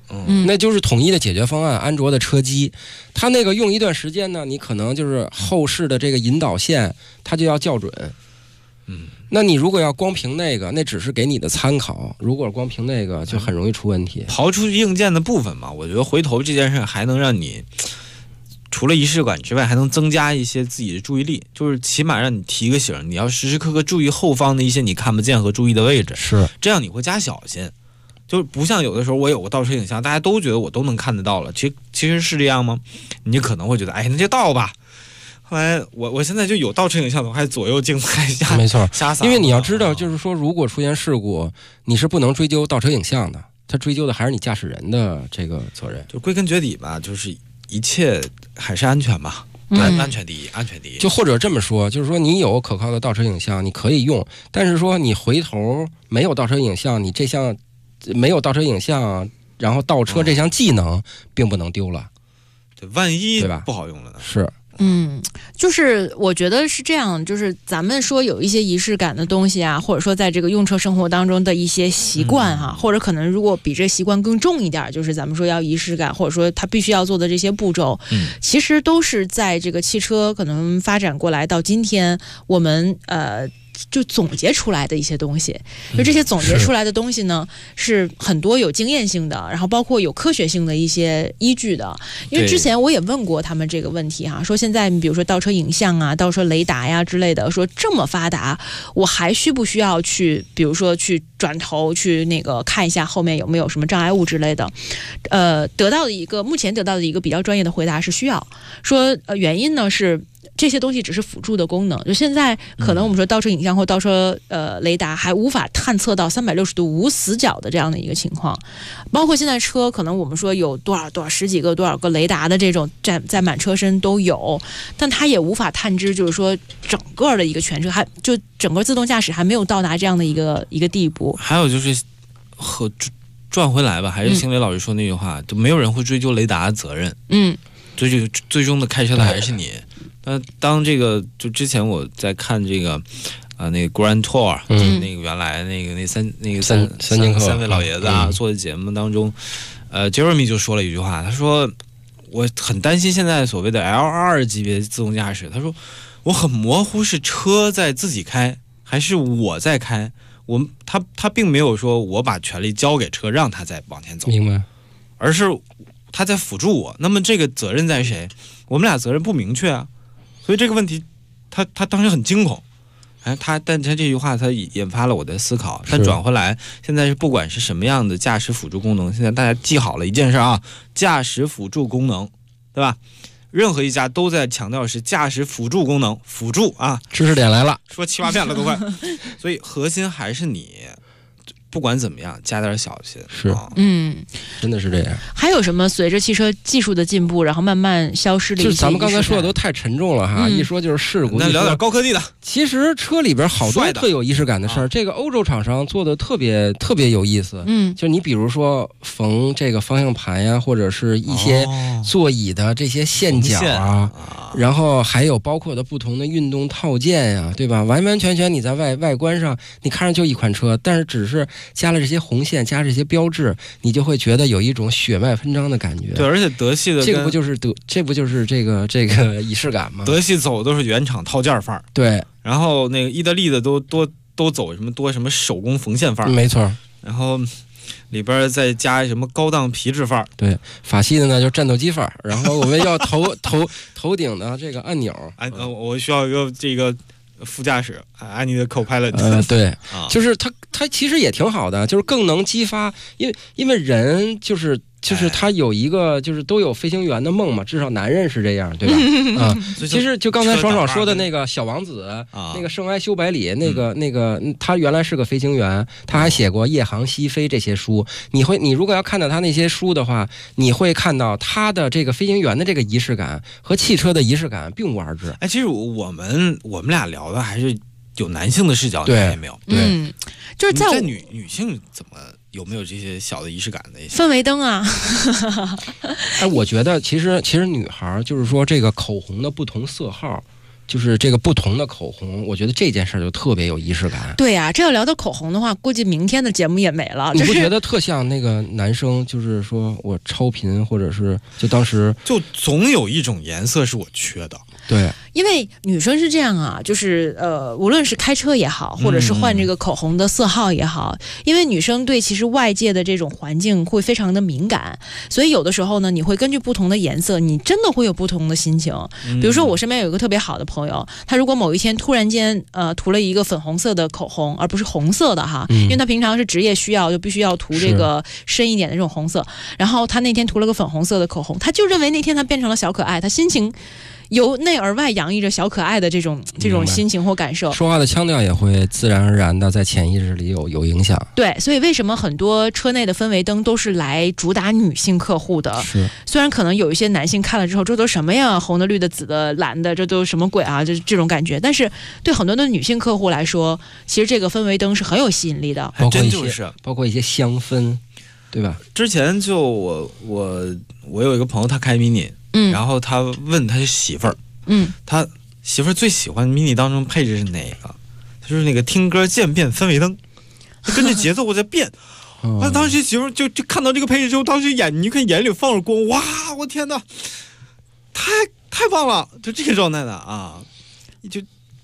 那就是统一的解决方案，安卓的车机，它那个用一段时间呢，你可能就是后世的这个引导线，它就要校准。那你如果要光凭那个，那只是给你的参考。如果光凭那个，就很容易出问题。 刨出硬件的部分嘛，我觉得回头这件事还能让你除了仪式感之外，还能增加一些自己的注意力，就是起码让你提个醒，你要时时刻刻注意后方的一些你看不见和注意的位置， 是这样你会加小心。就是不像有的时候我有个倒车影像，大家都觉得我都能看得到了，其实是这样吗？你可能会觉得，哎，那就倒吧。后来我现在就有倒车影像的，我还左右镜拍下， 没错， 瞎撒。 因为你要知道，就是说，如果出现事故，你是不能追究倒车影像的，他追究的还是你驾驶人的这个责任。 就归根结底吧，就是一切还是安全吧。对，安全第一，安全第一。 就或者这么说，就是说你有可靠的倒车影像，你可以用，但是说你回头没有倒车影像，你这项没有倒车影像，然后倒车这项技能并不能丢了。 对，万一对吧？ 不好用了呢？ 是。 就是我觉得是这样，就是咱们说有一些仪式感的东西啊，或者说在这个用车生活当中的一些习惯哈，或者可能如果比这习惯更重一点，就是咱们说要仪式感，或者说他必须要做的这些步骤，其实都是在这个汽车可能发展过来到今天，我们就总结出来的一些东西，就这些总结出来的东西呢，是很多有经验性的，然后包括有科学性的一些依据的。因为之前我也问过他们这个问题哈，说现在比如说倒车影像啊、倒车雷达呀之类的，说这么发达，我还需不需要去，比如说去转头去那个看一下后面有没有什么障碍物之类的？目前得到的一个比较专业的回答是需要，说原因呢是。这些东西只是辅助的功能，就现在可能我们说倒车影像或倒车雷达还无法探测到360度无死角的这样的一个情况，包括现在车可能我们说有多少十几个多少个雷达的这种在满车身都有，但它也无法探知，就是说整个的一个全车还就整个自动驾驶还没有到达这样的一个地步。 还有就是转回来吧，还是星伟老师说那句话，就没有人会追究雷达的责任。最终的开车的还是你。当这个就之前我在看这个那个 Grand Tour，那个原来那三位老爷子啊做的节目当中，Jeremy 就说了一句话，他说我很担心现在所谓的 L2 级别自动驾驶，他说我很模糊是车在自己开还是我在开，他并没有说我把权力交给车让他再往前走， 明白，而是他在辅助我，那么这个责任在谁？我们俩责任不明确啊。所以这个问题，他当时很惊恐，但他这句话他引发了我的思考。但转回来，现在是不管是什么样的驾驶辅助功能，现在大家记好了一件事啊，驾驶辅助功能，对吧？任何一家都在强调是驾驶辅助功能，辅助啊， 知识点来了， 说7、8遍了都快。所以核心还是你。不管怎么样，加点小心。 是，真的是这样。 还有什么随着汽车技术的进步，然后慢慢消失的一些？ 就是咱们刚才说的都太沉重了哈，一说就是事故。 那聊点高科技的。 其实车里边好多特有仪式感的事儿，这个欧洲厂商做的特别有意思。就是你比如说缝这个方向盘呀，或者是一些座椅的这些线角啊，然后还有包括的不同的运动套件呀，对吧？完完全全你在外观上，你看着就一款车，但是只是加了这些红线，加这些标志，你就会觉得有一种血脉喷张的感觉。 对，而且德系的这不就是这个仪式感吗？ 德系走都是原厂套件范儿， 对。 然后那个意大利的都走什么手工缝线范儿， 没错。 然后里边再加什么高档皮质范儿， 对。法系的呢就战斗机范儿，然后我们要头顶的这个按钮， 我需要一个这个。副驾驶按你的 co-pilot， 对，就是它其实也挺好的，就是更能激发，因为人就是他有一个就是都有飞行员的梦嘛，至少男人是这样，对吧？其实就刚才爽爽说的那个小王子，那个圣埃修百里，那个他原来是个飞行员，他还写过《夜航西飞》这些书。你如果要看到他那些书的话，你会看到他的这个飞行员的这个仪式感和汽车的仪式感并无二致。 其实我们俩聊的还是有男性的视角，你看见没有？ 对， 就是在女性怎么？有没有这些小的仪式感的一些氛围灯啊？ 我觉得其实女孩就是说这个口红的不同色号， 就是这个不同的口红，我觉得这件事就特别有仪式感。 对呀，这要聊到口红的话，估计明天的节目也没了。 你不觉得特像那个男生，就是说我超频，或者是就当时就总有一种颜色是我缺的。 对， 因为女生是这样啊，就是无论是开车也好，或者是换这个口红的色号也好，因为女生对其实外界的这种环境会非常的敏感，所以有的时候呢，你会根据不同的颜色，你真的会有不同的心情。比如说我身边有一个特别好的朋友，他如果某一天突然间涂了一个粉红色的口红，而不是红色的哈，因为他平常是职业需要，就必须要涂这个深一点的这种红色，然后他那天涂了个粉红色的口红，他就认为那天他变成了小可爱，他心情由内而外洋溢着小可爱的这种心情或感受， 说话的腔调也会自然而然的在潜意识里有影响。 对，所以为什么很多车内的氛围灯都是来主打女性客户的？ 是， 虽然可能有一些男性看了之后，这都什么呀？红的、绿的、紫的、蓝的，这都什么鬼啊？这种感觉，但是对很多的女性客户来说，其实这个氛围灯是很有吸引力的， 包括一些香氛，对吧？ 之前就我有一个朋友，他开 mini。然后他问他媳妇儿，他媳妇儿最喜欢 mini 当中配置是哪个？他就是那个听歌渐变氛围灯，跟着节奏我在变。他当时媳妇儿就看到这个配置之后，当时你看眼里放着光，哇，我天哪，太棒了，就这个状态的啊！就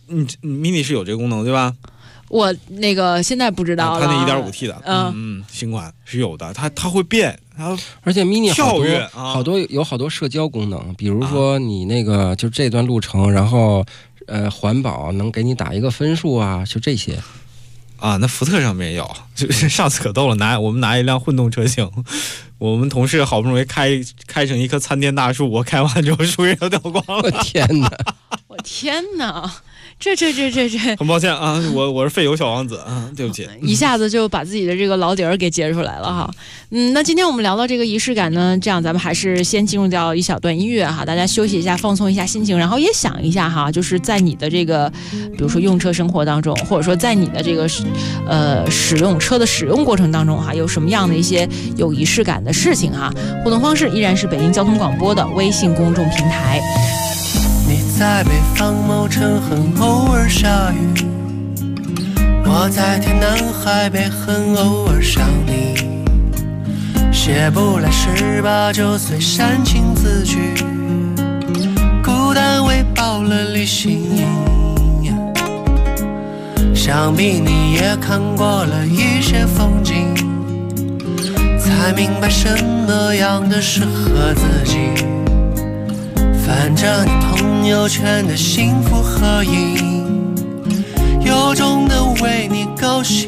mini 是有这个功能对吧？ 我那个现在不知道了， 它那 1.5T 的，新款是有的，它会变， 而且 mini 跳跃有好多社交功能，比如说你那个就这段路程，然后环保能给你打一个分数啊，就这些。 啊，那福特上面也有，就是上次可逗了，我们拿一辆混动车型，我们同事好不容易开成一棵参天大树，我开完之后树叶都掉光了， 我天哪！ 我天哪！这很抱歉啊，我是费油小王子啊，对不起， 一下子就把自己的这个老底儿给揭出来了哈。那今天我们聊到这个仪式感呢，这样咱们还是先进入到一小段音乐哈，大家休息一下，放松一下心情，然后也想一下哈，就是在你的这个比如说用车生活当中，或者说在你的这个使用车的使用过程当中哈，有什么样的一些有仪式感的事情哈？互动方式依然是北京交通广播的微信公众平台。 你在北方某城很偶尔下雨，我在天南海北很偶尔想你，写不来18、9岁煽情字句，孤单喂饱了理性，想必你也看过了一些风景，才明白什么样的适合自己，翻着你朋友圈的幸福合影，由衷的为你高兴。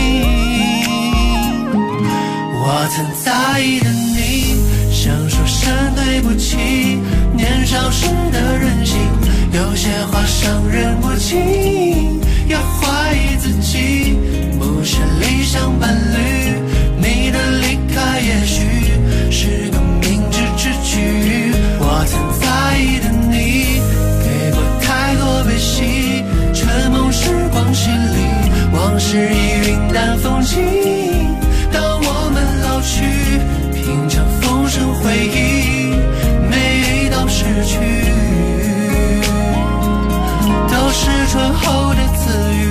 我曾在意的你，想说声对不起，年少时的任性，有些话伤人不轻，要怀疑自己，不是理想伴侣，你的离开也许是个明智之举。我曾在意的你，给过太多悲喜，春梦时光洗礼，往事已云淡风轻。当我们老去，品尝风声回忆，每一道失去都是春后的自语。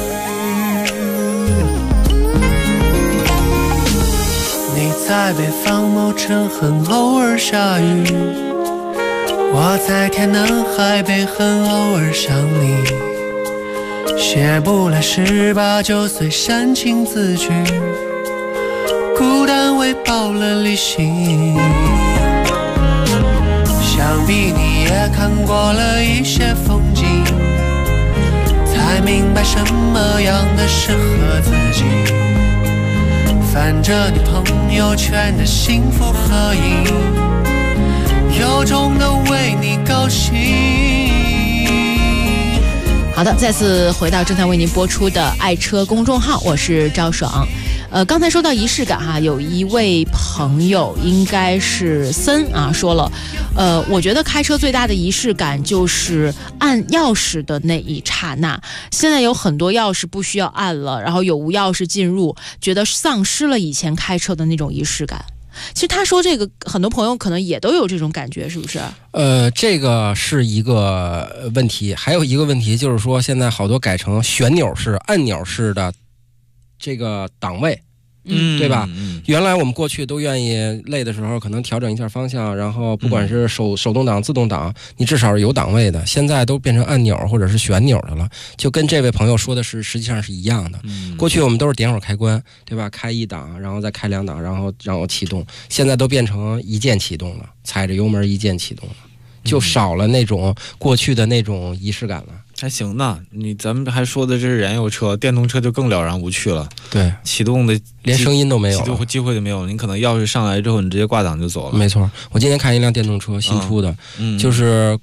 你在北方某城很偶尔下雨，我在天南海北很偶尔想你，写不来18、9岁煽情字句，孤单喂饱了理性，想必你也看过了一些风景，才明白什么样的适合自己，翻着你朋友圈的幸福合影，由衷的为你高兴。 好的，再次回到正在为您播出的爱车公众号，我是赵爽。刚才说到仪式感哈，有一位朋友应该是森啊说了，我觉得开车最大的仪式感就是按钥匙的那一刹那。现在有很多钥匙不需要按了，然后有无钥匙进入，觉得丧失了以前开车的那种仪式感。 其实他说这个，很多朋友可能也都有这种感觉，是不是？ 这个是一个问题，还有一个问题就是说，现在好多改成旋钮式、按钮式的这个档位。对吧？原来我们过去都愿意累的时候可能调整一下方向，然后不管是手动挡、自动挡，你至少是有档位的。现在都变成按钮或者是旋钮的了，就跟这位朋友说的是实际上是一样的。过去我们都是点火开关，对吧？开一档，然后再开2档，然后启动。现在都变成一键启动了，踩着油门一键启动了，就少了那种过去的那种仪式感了。 还行呢，咱们还说的这是燃油车，电动车就更了然无趣了。 对， 启动的连声音都没有了， 启动机会都没有了。你可能钥匙上来之后，你直接挂档就走了。 没错，我今天看一辆电动车，新出的，就是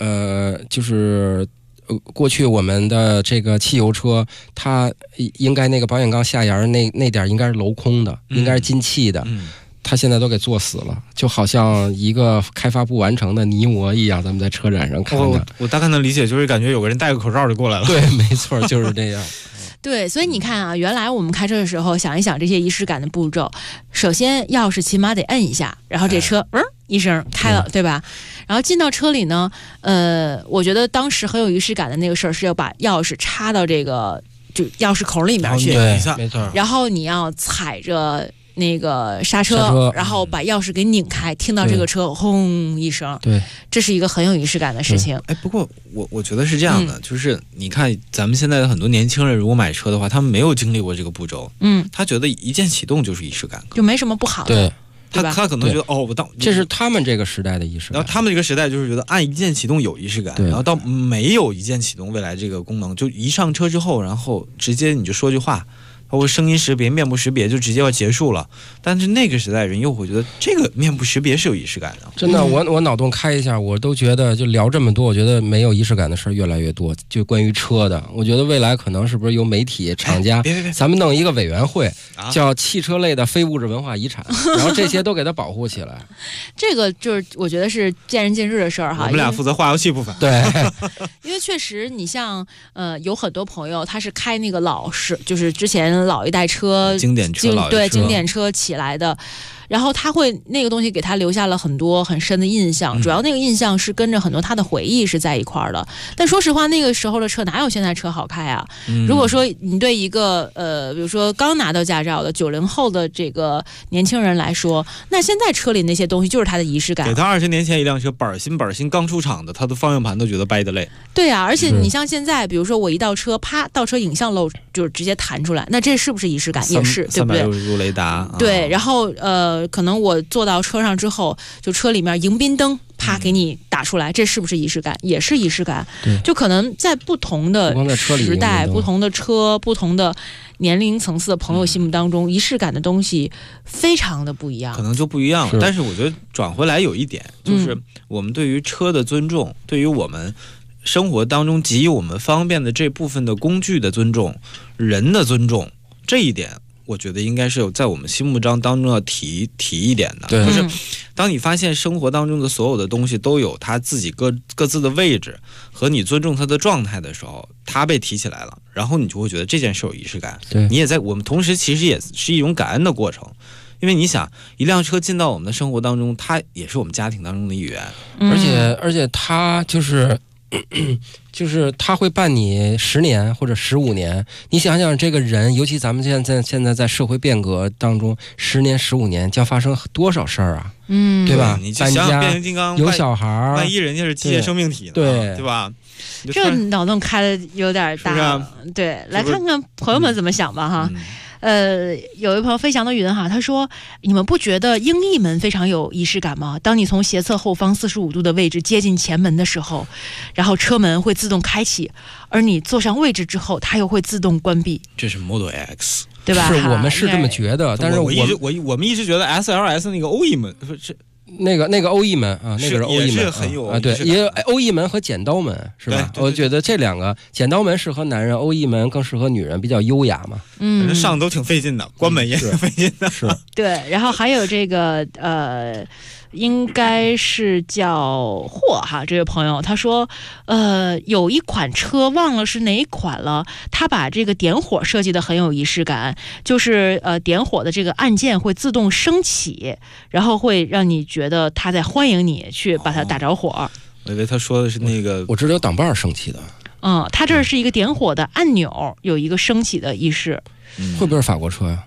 过去我们的这个汽油车，它应该那个保险杠下沿那点应该是镂空的，应该是进气的。他现在都给做死了，就好像一个开发不完成的泥膜一样。咱们在车展上看的， 我大概能理解，就是感觉有个人戴个口罩就过来了。 对，没错，就是这样。 对，所以你看啊，原来我们开车的时候想一想这些仪式感的步骤，首先钥匙起码得摁一下，然后这车一声开了，对吧？然后进到车里呢，我觉得当时很有仪式感的那个事儿是要把钥匙插到这个就钥匙孔里面去， 对，没错。 然后你要踩着那个刹车，然后把钥匙给拧开，听到这个车轰一声， 对， 这是一个很有仪式感的事情。 不过我觉得是这样的，就是你看咱们现在的很多年轻人如果买车的话，他们没有经历过这个步骤，他觉得一键启动就是仪式感， 就没什么不好的。 对，他可能觉得这是他们这个时代的仪式感。 然后他们这个时代就是觉得按一键启动有仪式感，然后到没有一键启动未来这个功能，就一上车之后，然后直接你就说句话。包括声音识别、面部识别就直接要结束了，但是那个时代人又会觉得这个面部识别是有仪式感的。 真的，我脑洞开一下，我都觉得就聊这么多，我觉得没有仪式感的事儿越来越多。就关于车的，我觉得未来可能是不是由媒体、厂家，咱们弄一个委员会，叫汽车类的非物质文化遗产，然后这些都给它保护起来。 这个就是我觉得是见仁见智的事儿哈。 我们俩负责化游戏部分。 对， 因为确实你像有很多朋友他是开那个就是之前老一代车经典车起来的，然后他会那个东西给他留下了很多很深的印象，主要那个印象是跟着很多他的回忆是在一块儿的。但说实话，那个时候的车哪有现在车好开啊？如果说你对一个比如说刚拿到驾照的90后的这个年轻人来说，那现在车里那些东西就是他的仪式感。 给他20年前一辆车板新刚出厂的，他的方向盘都觉得掰得累。 对啊，而且你像现在，比如说我一倒车，啪，倒车影像漏就是直接弹出来，那这是不是仪式感？也是，对不对 ？360度雷达。 对，然后可能我坐到车上之后，就车里面迎宾灯啪给你打出来，这是不是仪式感？也是仪式感。就可能在不同的时代、不同的车、不同的年龄层次的朋友心目当中，仪式感的东西非常的不一样， 可能就不一样了。但是我觉得转回来有一点，就是我们对于车的尊重，对于我们生活当中给予我们方便的这部分的工具的尊重，人的尊重，这一点我觉得应该是有在我们心目当中要提一点的。就是当你发现生活当中的所有的东西都有它自己各自的位置和你尊重它的状态的时候，它被提起来了，然后你就会觉得这件事有仪式感。你也在我们同时其实也是一种感恩的过程。因为你想，一辆车进到我们的生活当中，它也是我们家庭当中的一员， 而且它就是他会伴你10年或者15年，你想想这个人，尤其咱们现在在社会变革当中，10年15年将发生多少事儿啊？对吧？ 你就想想变形金刚有小孩， 万一人家是机械生命体呢？对吧？ 这脑洞开的有点大，对，来看看朋友们怎么想吧哈。有一朋友飞翔的云哈，他说：“你们不觉得鹰翼门非常有仪式感吗？当你从斜侧后方45度的位置接近前门的时候，然后车门会自动开启，而你坐上位置之后，它又会自动关闭。 这是 Model X， 对吧？ 是我们是这么觉得，但是我们一直觉得 SLS 那个 O 翼门是那个欧翼门啊，那个是欧翼门， 也是很有啊，对，也有欧翼门和剪刀门是吧？我觉得这两个，剪刀门适合男人，欧翼门更适合女人，比较优雅嘛。 反正上都挺费劲的，关门也挺费劲的。 是。 对，然后还有这个应该是叫霍哈这位朋友，他说，有一款车忘了是哪一款了，他把这个点火设计的很有仪式感，就是点火的这个按键会自动升起，然后会让你觉得他在欢迎你去把它打着火。 我以为他说的是那个， 我知道有挡把升起的。 他这是一个点火的按钮，有一个升起的仪式。 会不会是法国车呀？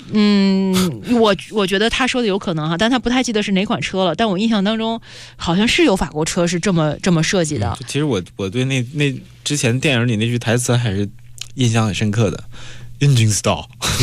我觉得他说的有可能哈，但他不太记得是哪款车了。但我印象当中，好像是有法国车是这么设计的。 其实我对那之前电影里那句台词还是印象很深刻的。Engine stall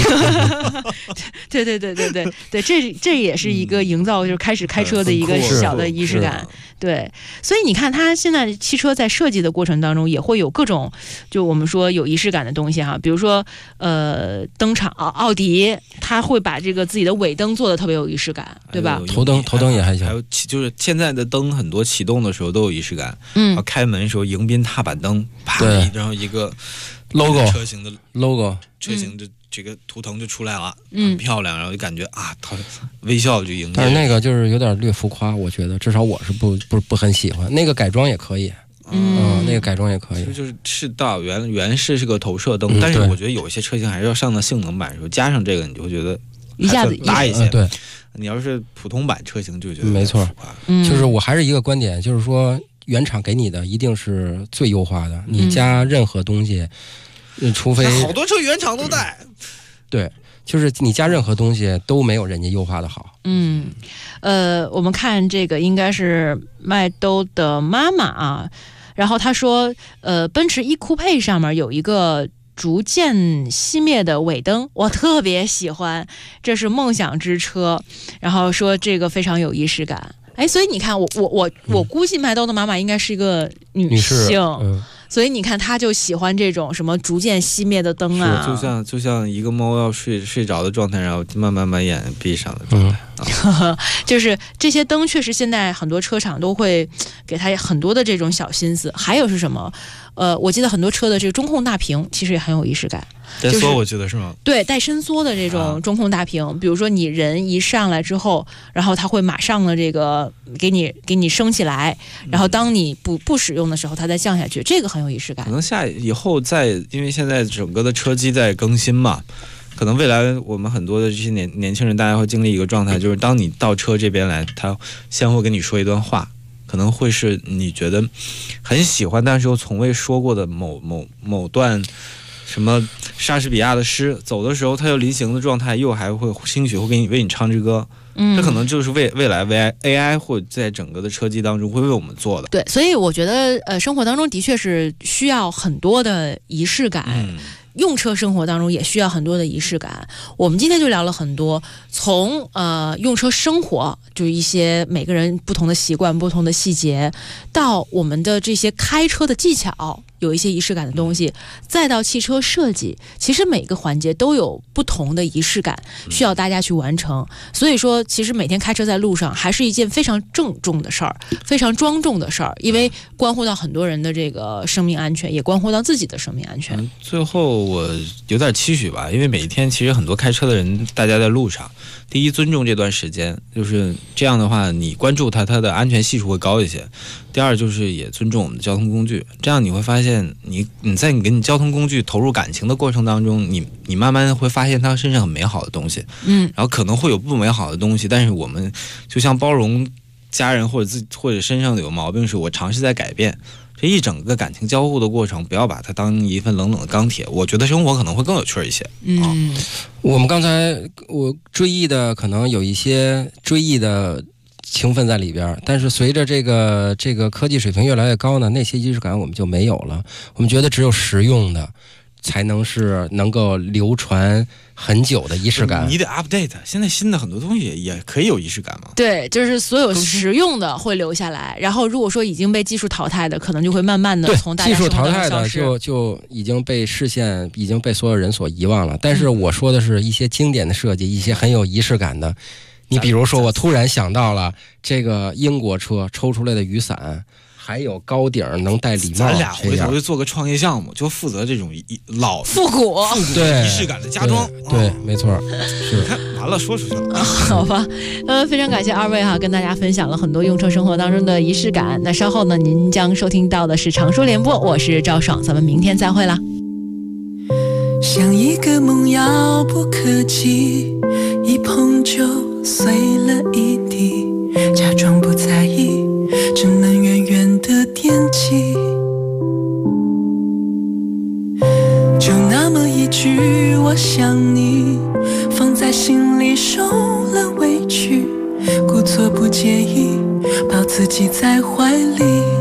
对，这也是一个营造就是开始开车的一个小的仪式感。对，所以你看，它现在汽车在设计的过程当中也会有各种，就我们说有仪式感的东西哈，比如说灯厂奥迪，它会把这个自己的尾灯做的特别有仪式感，对吧？ 头灯也还行。 还有就是现在的灯很多启动的时候都有仪式感，然后开门的时候迎宾踏板灯，啪，然后一个 logo 车型的 logo 车型的这个图腾就出来了，很漂亮，然后就感觉他微笑就迎接。 但是那个就是有点略浮夸，我觉得至少我是不很喜欢。那个改装也可以，那个改装也可以。 就是到原是个投射灯，但是我觉得有一些车型还是要上到性能版的时候加上这个，你就会觉得一下子拉一些。 对， 你要是普通版车型就觉得没错。就是我还是一个观点，就是说原厂给你的一定是最优化的，你加任何东西。除非好多车原厂都带， 对，就是你加任何东西都没有人家优化的好。 我们看这个应该是麦兜的妈妈啊，然后她说，奔驰 E 酷配上面有一个逐渐熄灭的尾灯，我特别喜欢，这是梦想之车，然后说这个非常有仪式感。所以你看，我估计麦兜的妈妈应该是一一个女性。所以你看，他就喜欢这种什么逐渐熄灭的灯啊， 就像一个猫要睡着的状态，然后慢慢把眼闭上的状态。 就是这些灯，确实现在很多车厂都会给他很多的这种小心思。还有是什么？我记得很多车的这个中控大屏其实也很有仪式感。 带缩我记得是吗？ 对，带伸缩的这种中控大屏，比如说你人一上来之后，然后它会马上的这个给你升起来，然后当你不使用的时候，它再降下去，这个很有仪式感。 可能以后因为现在整个的车机在更新嘛，可能未来我们很多的这些年轻人，大家会经历一个状态，就是当你到车这边来，他先会跟你说一段话，可能会是你觉得很喜欢，但是又从未说过的某段。什么莎士比亚的诗，走的时候他又临行的状态，又还会兴许会为你唱支歌，这可能就是未来 AI 或在整个的车机当中会为我们做的。 对，所以我觉得生活当中的确是需要很多的仪式感。用车生活当中也需要很多的仪式感。我们今天就聊了很多，从用车生活，就是一些每个人不同的习惯、不同的细节，到我们的这些开车的技巧，有一些仪式感的东西，再到汽车设计，其实每个环节都有不同的仪式感，需要大家去完成。所以说，其实每天开车在路上还是一件非常郑重的事儿，非常庄重的事儿，因为关乎到很多人的这个生命安全，也关乎到自己的生命安全。 最后我有点期许吧，因为每一天其实很多开车的人，大家在路上，第一尊重这段时间，就是这样的话，你关注它的安全系数会高一些。第二就是也尊重我们的交通工具，这样你会发现你在你跟交通工具投入感情的过程当中，你慢慢会发现它身上很美好的东西，然后可能会有不美好的东西，但是我们就像包容家人或者身上有毛病时，我尝试在改变。这一整个感情交互的过程，不要把它当一份冷冷的钢铁，我觉得生活可能会更有趣一些。 我们刚才我追忆的可能有一些追忆的情分在里边，但是随着这个科技水平越来越高呢，那些仪式感我们就没有了。我们觉得只有实用的才能够流传很久的仪式感。 你得 update， 现在新的很多东西也可以有仪式感嘛？ 对，就是所有实用的会留下来，然后如果说已经被技术淘汰的，可能就会慢慢的从大家技术淘汰的生活当中消失。 就已经被视线，已经被所有人所遗忘了。但是我说的是一些经典的设计，一些很有仪式感的， 你比如说，我突然想到了这个英国车抽出来的雨伞，还有高顶能戴礼帽， 咱俩回头就做个创业项目，就负责这种老复古仪式感的加装。 对，没错，是。 看完了，说出去了。 好吧，非常感谢二位哈，跟大家分享了很多用车生活当中的仪式感。那稍后呢，您将收听到的是常说联播，我是赵爽，咱们明天再会啦。 像一个梦遥不可及，一碰就碎了一地，假装不在意，只能远远地惦记。就那么一句我想你，放在心里受了委屈，故作不介意，抱自己在怀里。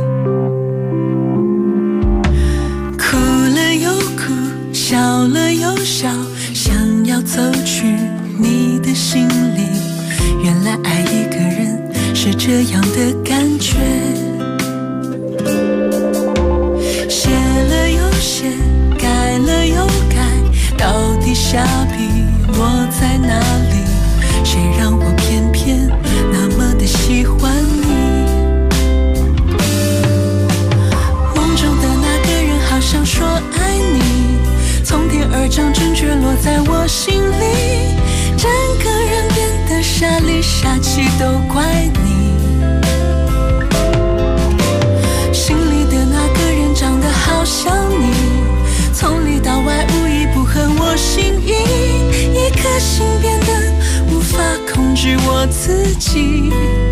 哭了又哭，笑了又笑，想要走去你的心里。原来爱一个人是这样的感觉，写了又写，改了又改，到底下笔落在哪里？谁让我偏偏那么的喜欢你？梦中的那个人好像说爱你，从天而降，准确落在我心里，整个人变得傻里傻气，都怪你。心里的那个人长得好像你，从里到外无一不合我心意，一颗心变得无法控制我自己。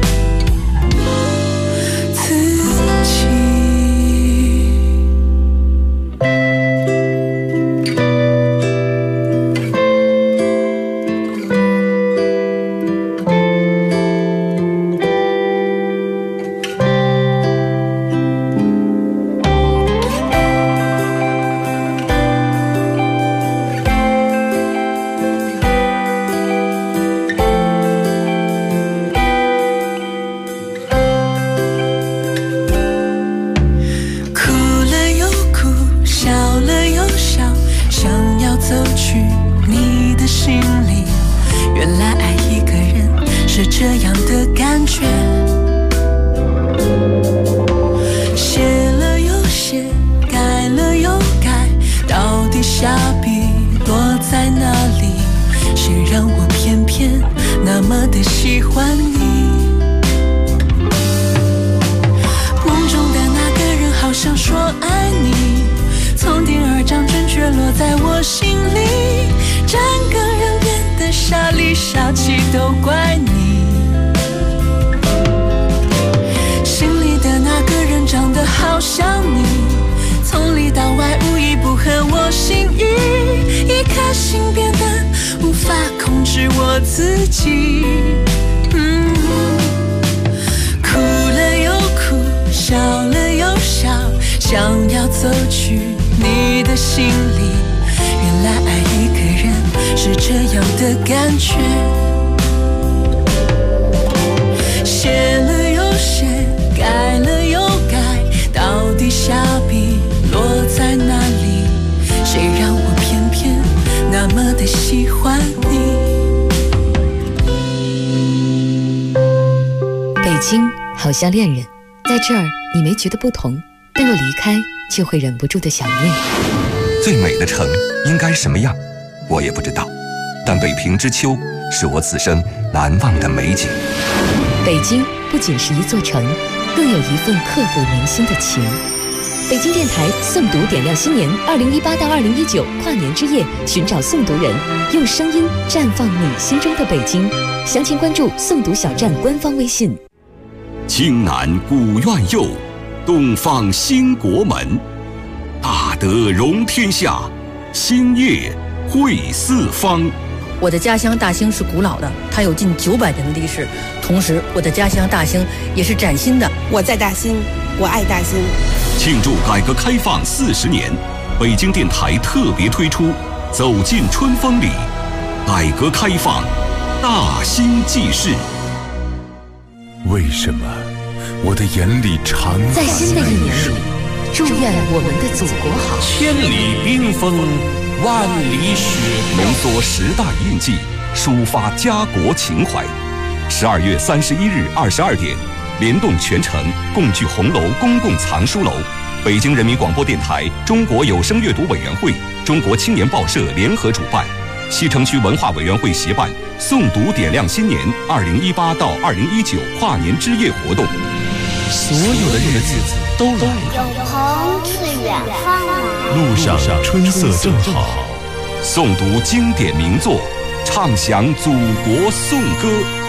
想要走去你的心里，原来爱一个人是这样的感觉。写了又写，改了又改，到底下笔落在哪里？谁让我偏偏那么的喜欢你？ 北京好像恋人，在这儿你没觉得不同，但若离开就会忍不住的想念。 最美的城应该什么样，我也不知道，但北平之秋是我此生难忘的美景。 北京不仅是一座城，更有一份刻骨铭心的情。北京电台诵读点亮新年2018到2019跨年之夜，寻找诵读人，用声音绽放你心中的北京。详情关注诵读小站官方微信。 京南古苑右，东方兴国门，大德容天下，兴业汇四方。 我的家乡大兴是古老的，它有近900年的历史。同时，我的家乡大兴也是崭新的。 我在大兴，我爱大兴。 庆祝改革开放40年，北京电台特别推出《走进春风里》，改革开放大兴记事。 为什么我的眼里常在新的一年里，祝愿我们的祖国好。 千里冰封，万里雪飘，浓缩时代印记，抒发家国情怀。 12月31日22点，联动全城共聚红楼公共藏书楼，北京人民广播电台、中国有声阅读委员会、中国青年报社联合主办，西城区文化委员会协办诵读点亮新年2018到2019跨年之夜活动。 所有的日子都来了， 有朋自远方来， 路上春色正好。 诵读经典名作，唱响祖国颂歌，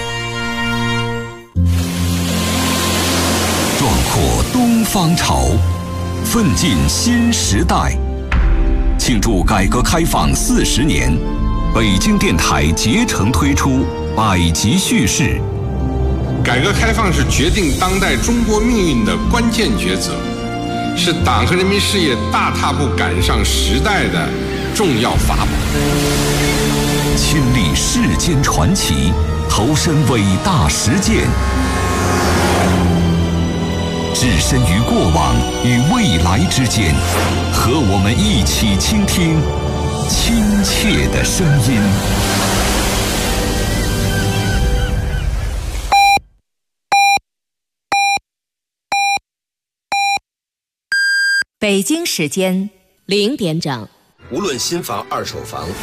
壮阔东方潮，奋进新时代。庆祝改革开放40年，北京电台竭诚推出百集叙事。 改革开放是决定当代中国命运的关键抉择，是党和人民事业大踏步赶上时代的重要法宝。 亲历世间传奇，投身伟大实践，置身于过往与未来之间，和我们一起倾听亲切的声音。 北京时间0点整。 无论新房、二手房、